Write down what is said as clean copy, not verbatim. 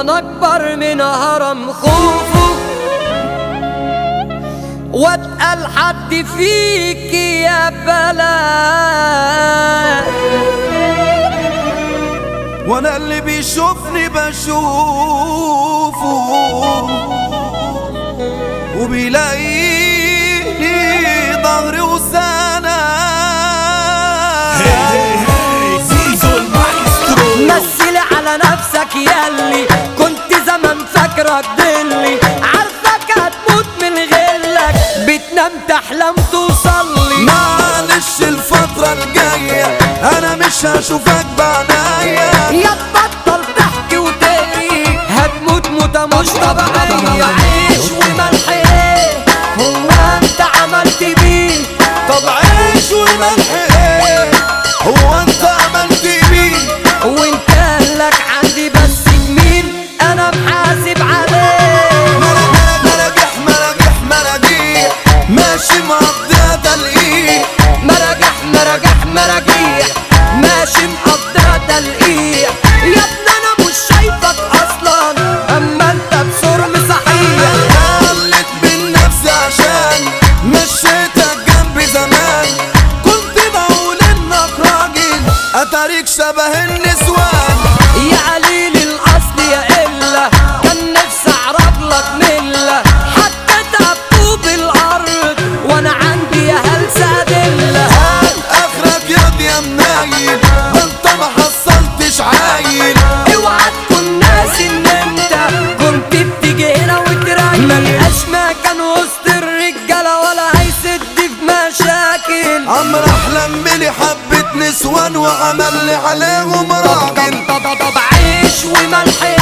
انا اكبر من هرم خوفه، واتقل حد فيك يا بلا، وانا اللي بيشوفني بشوفه، وبيلاقيني ظهري وسنة. مثلي على نفسك ياللي كنت زمان فاكرك ضلي، عارفك هتموت من غلك، بتنام تحلم توصلي. معلش الفترة الجاية انا مش هشوفك بعناية، يا تبطل تحكي وتقري، هتموت موتة مش طبيعية. عيش وملح ايه هو انت عملت بيه؟ طب عيش وملح ايه هو انت عملت بيه؟ وانت قالك عندي بس جميل انا محاسب عليه. مراجح مراجح مراجيح ماشي مقضيها تلقيح، مراجح مراجح مراجيح ماشي مقضيها تلقيح. يا ابني انا مش شايفك اصلا، اما انت بصرم صحيح. قلت بالنفس عشان مشيتك جنبي زمان، كنت بقول انك راجل اتاريك شبه النسوان. يا قليل الاصل يا قله، كان نفسي اعرف لك مله، حطيتها بطوب الارض وانا عندي يا هلسه ادله. هات اخرك يا منايل، ده انت ما حصلتش عايل. اوعى تكون ناسي ان انت كنت بتيجي هنا وتراجع، ملقاش مكان وسط الرجاله ولا هيسد في مشاكل. عمرو احلم لي حبة نسوان وعمل لي عليهم راجل. طب عيش وملح